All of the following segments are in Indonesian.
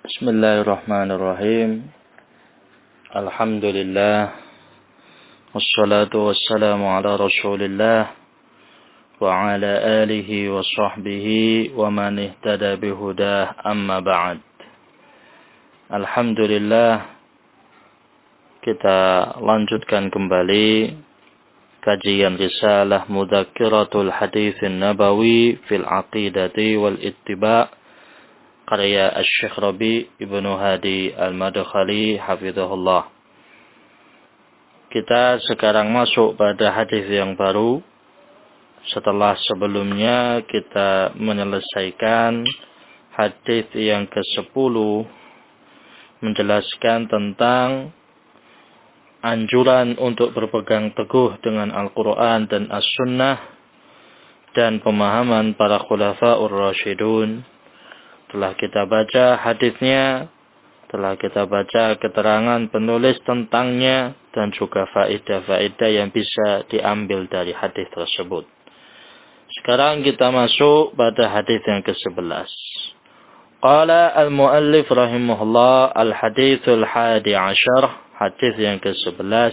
Bismillahirrahmanirrahim. Alhamdulillah. Wassalatu wassalamu ala Rasulillah wa ala alihi wa sahbihi wa man ihtada bihudah, amma ba'd. Alhamdulillah, kita lanjutkan kembali kajian risalah Mudzakkiratul Haditsin Nabawi fil Aqidati wal Ittiba' karya Asy-Syaikh Rabi' Ibnu Hadi Al-Madkhali hafizahullah. Kita sekarang masuk pada hadis yang baru setelah sebelumnya kita menyelesaikan hadis yang ke-10 menjelaskan tentang anjuran untuk berpegang teguh dengan Al-Quran dan As-Sunnah dan pemahaman para khulafa'ur rasyidun. Telah kita baca hadisnya, telah kita baca keterangan penulis tentangnya, dan juga faedah-faedah yang bisa diambil dari hadis tersebut. Sekarang kita masuk pada hadis yang ke-11. Qala al-muallif rahimahullah al-hadithul hadi ashar, hadis yang ke-11.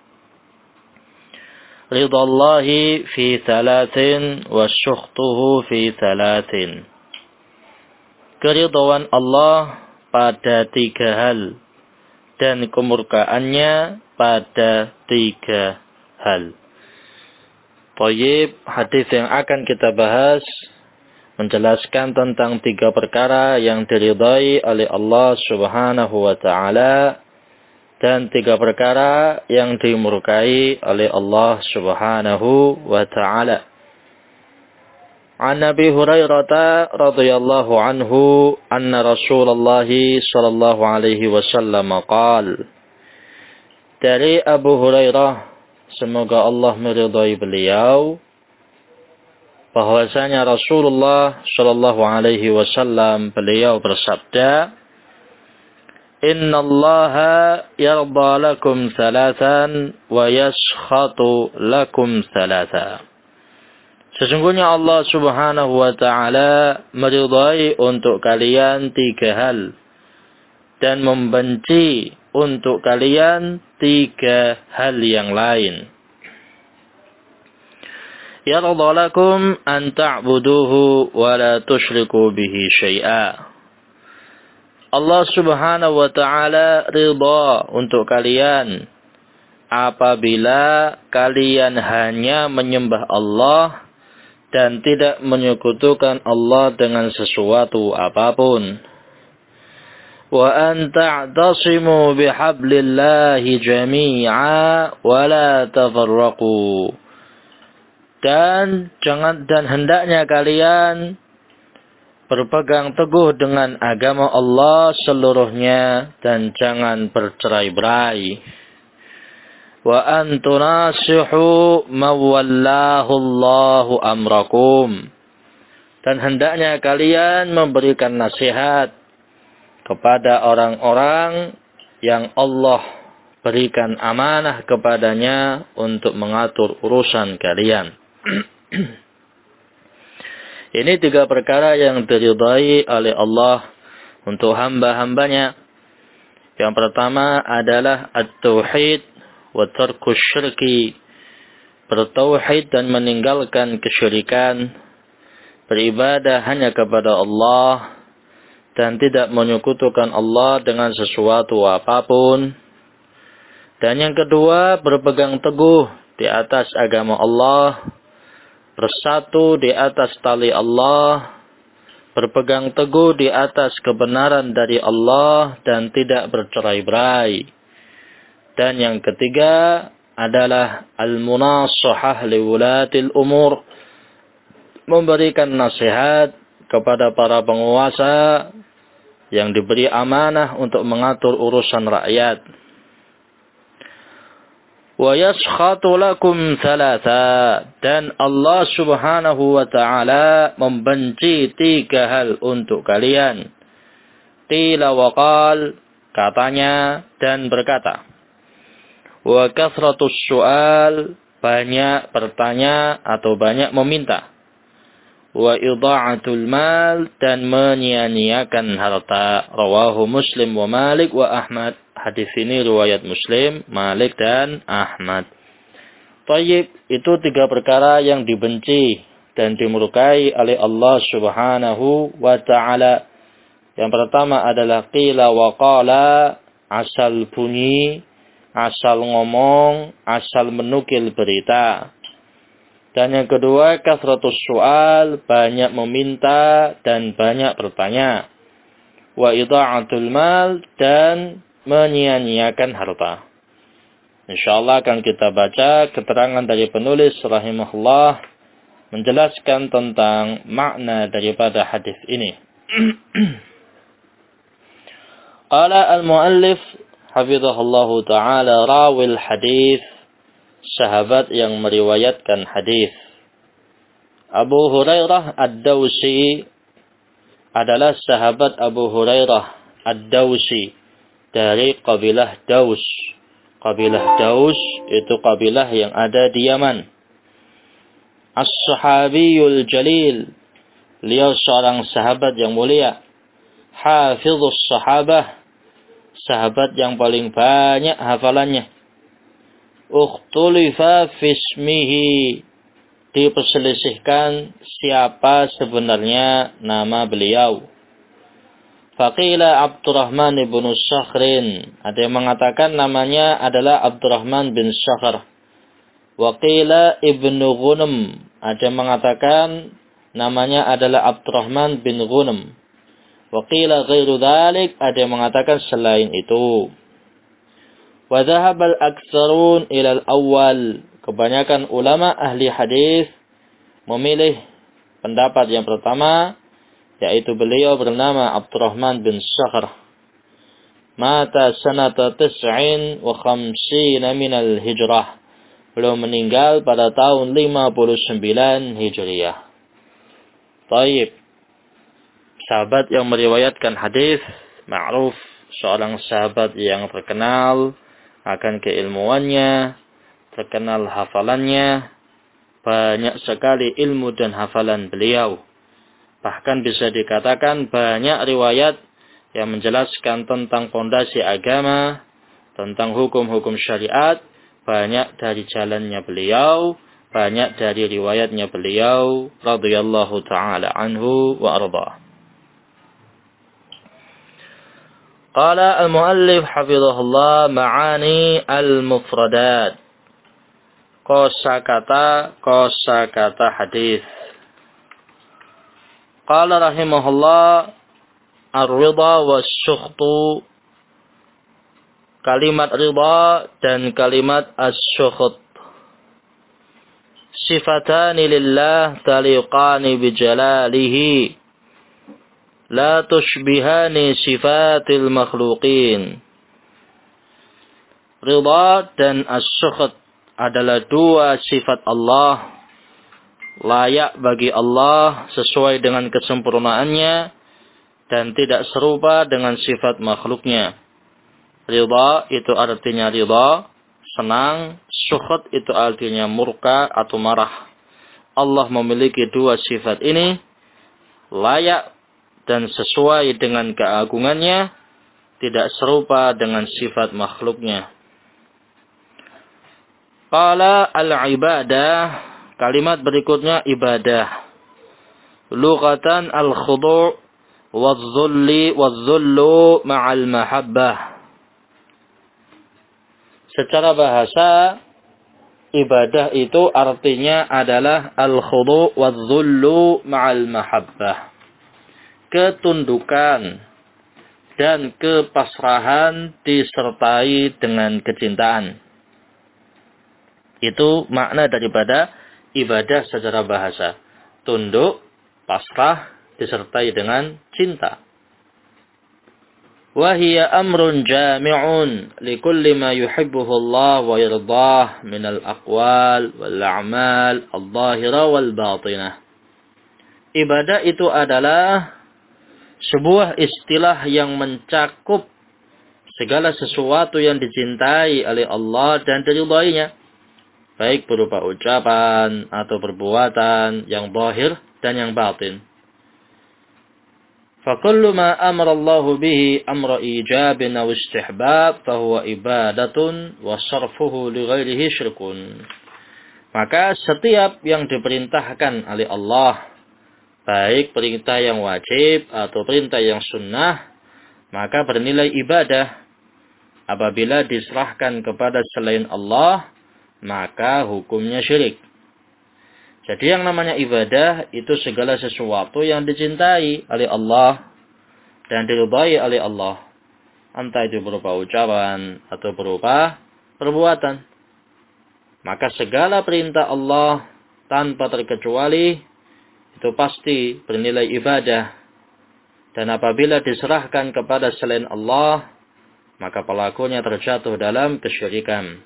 Ridallahi fi thalathin wa syukhtuhu fi thalathin. Keridhaan Allah pada 3 hal dan kemurkaannya pada 3 hal. Thayyib, hadis yang akan kita bahas menjelaskan tentang 3 perkara yang diridai oleh Allah Subhanahu wa taala dan 3 perkara yang dimurkai oleh Allah Subhanahu wa taala. An Abi Hurairah radhiyallahu anhu anna Rasulullah sallallahu alaihi wasallam qaal. Dari Abu Hurairah, semoga Allah meridai beliau, bahwasanya Rasulullah sallallahu alaihi wasallam beliau bersabda, "Innallaha yarda lakum thalathan wa yaskhatu lakum thalatha." Sesungguhnya Allah Subhanahu wa taala meridai untuk kalian 3 hal dan membenci untuk kalian 3 hal yang lain. Yarda lakum an ta'buduhu wa la tusyriku bihi syai'a. Allah Subhanahu wa taala ridha untuk kalian apabila kalian hanya menyembah Allah dan tidak menyekutukan Allah dengan sesuatu apapun. Wa an ta'tasimu bihablillahi jami'a wa la tafarraqu. Dan hendaknya kalian berpegang teguh dengan agama Allah seluruhnya dan jangan bercerai-berai. Wa an tunasihu mawallahu Allahu amrakum. Dan hendaknya kalian memberikan nasihat kepada orang-orang yang Allah berikan amanah kepadanya untuk mengatur urusan kalian. Ini 3 perkara yang diridai oleh Allah untuk hamba-hambanya. Yang pertama adalah at-tauhid wa tarkus syirki, bertauhid dan meninggalkan kesyirikan, beribadah hanya kepada Allah dan tidak menyekutukan Allah dengan sesuatu apapun. Dan yang kedua, berpegang teguh di atas agama Allah, bersatu di atas tali Allah, berpegang teguh di atas kebenaran dari Allah dan tidak bercerai-berai. Dan yang ketiga adalah al-munasahah liwulatil umur, memberikan nasihat kepada para penguasa yang diberi amanah untuk mengatur urusan rakyat. Wa yaskhatu lakum thalatha, dan Allah Subhanahu wa taala membenci 3 hal untuk kalian. Qila wa qal, katanya dan berkata. Wa kathratus su'al, banyak bertanya atau banyak meminta. wa idha'atul mal, dan menyia-nyiakan harta. Rawahu Muslim wa Malik wa Ahmad. Hadis ini riwayat Muslim, Malik dan Ahmad. Thayyib, itu 3 perkara yang dibenci dan dimurkai oleh Allah Subhanahu wa ta'ala. Yang pertama adalah qila wa qala, asal bunyi, asal ngomong, asal menukil berita. Dan yang kedua, kasratus su'al, banyak meminta dan banyak bertanya. Wa idha'atul mal, dan menyia-nyiakan harta. Insyaallah akan kita baca keterangan dari penulis rahimahullah menjelaskan tentang makna daripada hadis ini. Qala al-muallif hafizahullahu ta'ala rawil hadis, sahabat yang meriwayatkan hadis. Abu Hurairah Ad-Dawsi adalah sahabat Abu Hurairah Ad-Dawsi dari kabilah Daus. Kabilah Daus itu kabilah yang ada di Yaman. As-sahabiyul jalil, beliau seorang sahabat yang mulia. Hafizus sahabah, sahabat yang paling banyak hafalannya. Ukhtulifa fismihi, diperselisihkan siapa sebenarnya nama beliau. Faqila Abdurrahman ibn Sakhrin, ada yang mengatakan namanya adalah Abdurrahman bin Sakhr. Waqila ibnu Ghunam, ada yang mengatakan namanya adalah Abdurrahman bin Ghunam. Waqila ghairu dhalik, ada yang mengatakan selain itu. Wa dhahabal aktsarun ilal awal, kebanyakan ulama ahli hadis memilih pendapat yang pertama, yaitu beliau bernama Abdurrahman bin Sakhr. Mata sanata 59 minal hijrah, beliau meninggal pada tahun 59 Hijriah. Taib, sahabat yang meriwayatkan hadis, ma'ruf, seorang sahabat yang terkenal akan keilmuannya, terkenal hafalannya, banyak sekali ilmu dan hafalan beliau. Bahkan bisa dikatakan banyak riwayat yang menjelaskan tentang fondasi agama, tentang hukum-hukum syariat, banyak dari jalannya beliau, banyak dari riwayatnya beliau, radhiyallahu ta'ala anhu wa arda. Qala al-muallif hafizahullah ma'ani al-mufradat. Kosakata hadis. Qala rahimahullah ar-ridha was-sukhtu, kalimat ridha dan kalimat as-sukht. Sifatani lillah taliqani bijalalihi, la tushbihani sifatil makhluqin. Ridha dan as-sukht adalah 2 sifat Allah, layak bagi Allah sesuai dengan kesempurnaannya dan tidak serupa dengan sifat makhluknya. Ridha itu artinya ridha, senang. Sukht itu artinya murka atau marah. Allah memiliki 2 sifat ini, layak dan sesuai dengan keagungannya, tidak serupa dengan sifat makhluknya. Qala al-ibadah, kalimat berikutnya ibadah. Lughatan al-khudu' waz-zullu ma'al mahabbah. Secara bahasa, ibadah itu artinya adalah al-khudu' waz-zullu ma'al mahabbah. Ketundukan dan kepasrahan disertai dengan kecintaan. Itu makna daripada ibadah secara bahasa. Tunduk, pasrah, disertai dengan cinta. Wahia amrun jami'un likulli ma yuhibbuhu Allah wa yardah minal aqwal wal a'mal al-zahira wal batinah. Ibadah itu adalah sebuah istilah yang mencakup segala sesuatu yang dicintai oleh Allah dan diridhainya, baik berupa ucapan atau perbuatan yang zahir dan yang batin. فَكُلُّ مَا أَمَرَ اللَّهُ بِهِ أَمْرَ إِيجَابٍ أَوْ اسْتِحْبَابٍ فَهُوَ إِبَادَةٌ وَصَرْفُهُ لِغَيْرِهِ شِرْكٌ. Maka setiap yang diperintahkan oleh Allah, baik perintah yang wajib atau perintah yang sunnah, maka bernilai ibadah. Apabila diserahkan kepada selain Allah, maka hukumnya syirik. Jadi yang namanya ibadah itu segala sesuatu yang dicintai oleh Allah dan diridhai oleh Allah. Entah itu berupa ucapan atau berupa perbuatan. Maka segala perintah Allah tanpa terkecuali itu pasti bernilai ibadah. Dan apabila diserahkan kepada selain Allah, maka pelakunya terjatuh dalam kesyirikan.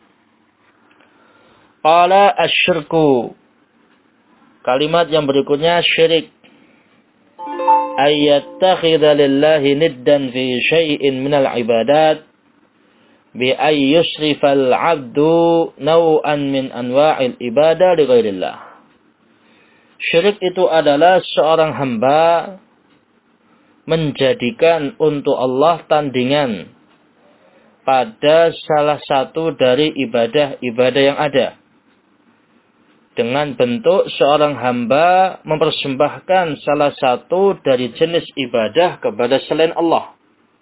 Qala asyirku. Kalimat yang berikutnya syirik. Ayyattakhidha lillahi niddan fi syai'in minal ibadat bi ay yusrifal 'abdu naw'an min anwa'il ibadah li ghairillah. Syirik itu adalah seorang hamba menjadikan untuk Allah tandingan pada salah satu dari ibadah-ibadah yang ada. Dengan bentuk seorang hamba mempersembahkan salah satu dari jenis ibadah kepada selain Allah.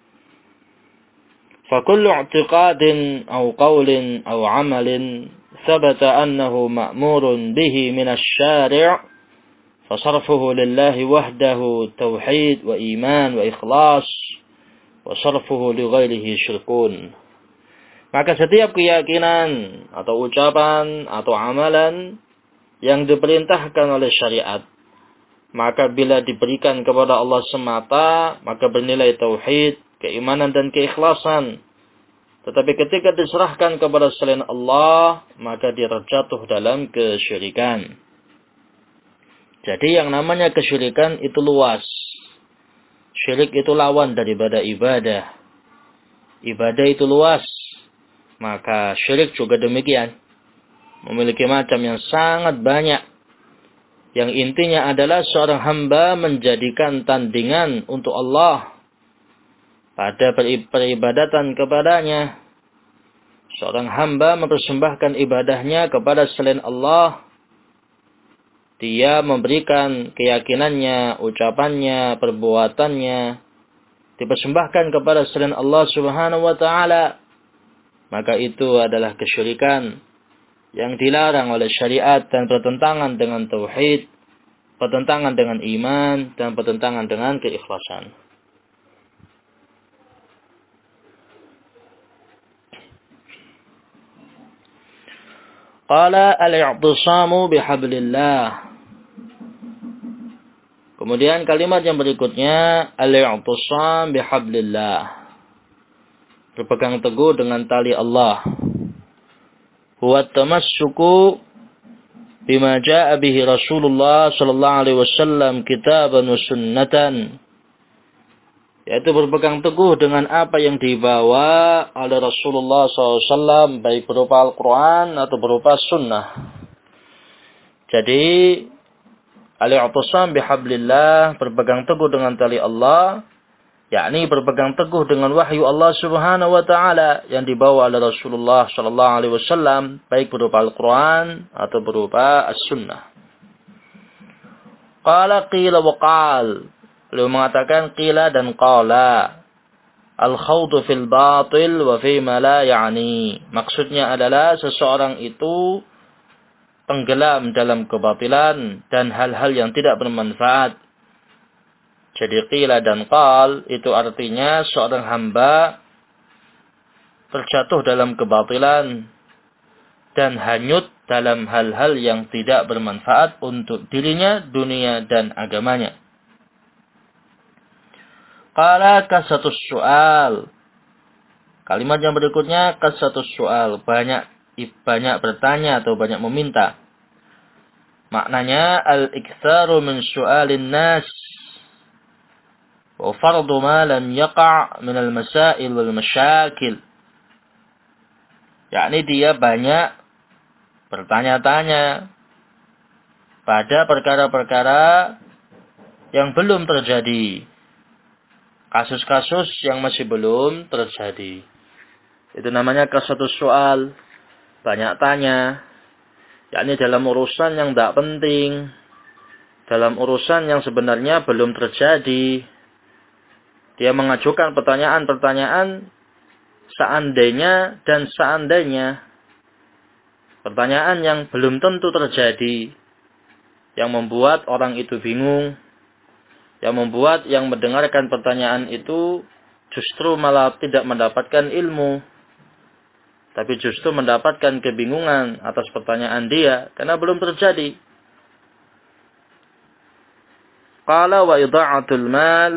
فَكُلُّ اعْتِقَادٍ أَوْ قَوْلٍ أَوْ عَمَلٍ ثَبَتَ أَنَّهُ مَأْمُورٌ بِهِ مِنَ الشَّارِعِ فَصَرْفُهُ لِلَّهِ وَحْدَهُ تَوْحِيدٌ وَإِيمَانٌ وَإِخْلَاصٌ وَصَرْفُهُ لِغَيْرِهِ شِرْكٌ. Maka setiap keyakinan atau ucapan atau amalan yang diperintahkan oleh syariat, maka bila diberikan kepada Allah semata, maka bernilai tauhid, keimanan dan keikhlasan. Tetapi ketika diserahkan kepada selain Allah, maka dia terjatuh dalam kesyirikan. Jadi yang namanya kesyirikan itu luas. Syirik itu lawan daripada ibadah. Ibadah itu luas. Maka syirik juga demikian. Memiliki macam yang sangat banyak. Yang intinya adalah seorang hamba menjadikan tandingan untuk Allah pada peribadatan kepadanya. Seorang hamba mempersembahkan ibadahnya kepada selain Allah. Dia memberikan keyakinannya, ucapannya, perbuatannya dipersembahkan kepada selain Allah Subhanahu wa taala. Maka itu adalah kesyirikan yang dilarang oleh syariat dan bertentangan dengan tauhid, bertentangan dengan iman, dan bertentangan dengan keikhlasan. Qala al-i'tisamu bihablillah. Kemudian kalimat yang berikutnya al-i'tisam bihablillah. Berpegang teguh dengan tali Allah. Huwa tamassuku bima jaa'a bihi Rasulullah sallallahu alaihi wasallam kitaban wa sunnatan. Yaitu berpegang teguh dengan apa yang dibawa oleh Rasulullah SAW, baik berupa Al-Quran atau berupa sunnah. Jadi, al-i'tisam bihablillah, berpegang teguh dengan tali Allah, yakni berpegang teguh dengan wahyu Allah Subhanahu wa taala yang dibawa oleh Rasulullah sallallahu alaihi wasallam, baik berupa Al-Quran atau berupa As-Sunnah. Qala qila wa qal. Beliau mengatakan qila dan qala. Al-khawdu fil batil wa fima la ya'ni. Maksudnya adalah seseorang itu tenggelam dalam kebatilan dan hal-hal yang tidak bermanfaat. Jadi qila dan qal itu artinya seorang hamba terjatuh dalam kebatilan dan hanyut dalam hal-hal yang tidak bermanfaat untuk dirinya, dunia dan agamanya. Qala kasatus su'al. Kalimat yang berikutnya kasatus su'al. Banyak bertanya atau banyak meminta. Maknanya al-iktsaru min su'alin nas. Wa fardu ma lam yaqa' min al-masail wal masyakil. Yakni dia banyak bertanya-tanya pada perkara-perkara yang belum terjadi. Kasus-kasus yang masih belum terjadi. Itu namanya kasratus soal, banyak tanya. Yakni dalam urusan yang tidak penting, dalam urusan yang sebenarnya belum terjadi. Dia mengajukan pertanyaan-pertanyaan seandainya dan seandainya. Pertanyaan yang belum tentu terjadi. Yang membuat orang itu bingung. Yang membuat yang mendengarkan pertanyaan itu justru malah tidak mendapatkan ilmu. Tapi justru mendapatkan kebingungan atas pertanyaan dia. Karena belum terjadi. Qala wa idha'atul mal.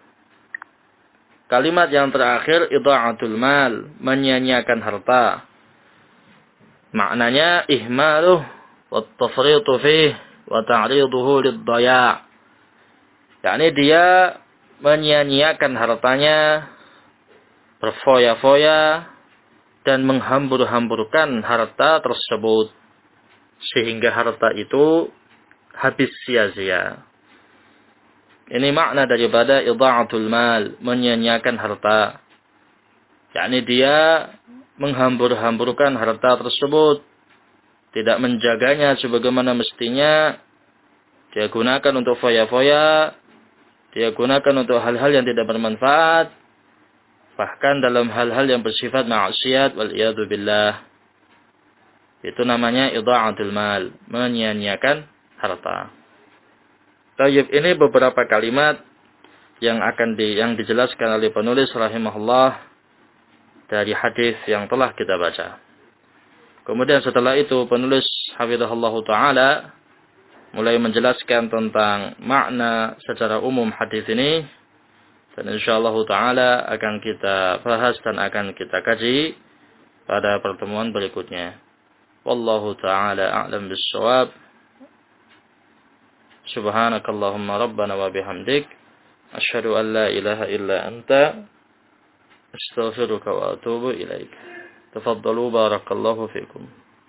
Kalimat yang terakhir, idha'atul mal. Menyia-nyiakan harta. Maknanya, ihmaluh. Wa tafritu fih. Wa ta'riduhu liddaya'. Yakni dia menyia-nyiakan hartanya. Berfoya-foya. Dan menghambur-hamburkan harta tersebut. Sehingga harta itu habis sia-sia. Ini makna daripada idha'atul mal. Menyia-nyiakan harta. Yakni dia menghambur-hamburkan harta tersebut. Tidak menjaganya sebagaimana mestinya. Dia gunakan untuk foya-foya. Dia gunakan untuk hal-hal yang tidak bermanfaat. Bahkan dalam hal-hal yang bersifat maksiat wal-iyadu billah. Itu namanya idha'atul mal. Menyia-nyiakan harta. Tayyib, ini beberapa kalimat yang dijelaskan oleh penulis rahimahullah dari hadis yang telah kita baca. Kemudian setelah itu penulis hafizahullah taala mulai menjelaskan tentang makna secara umum hadis ini. Dan insyaallah ta'ala akan kita bahas dan akan kita kaji pada pertemuan berikutnya. Wallahu ta'ala a'lam bis-shawab. Subhanakallahumma rabbana wa bihamdik. Asyhadu an la ilaha illa anta. Astaghfiruka wa atubu ilaik. Tafaddalu barakallahu fikum.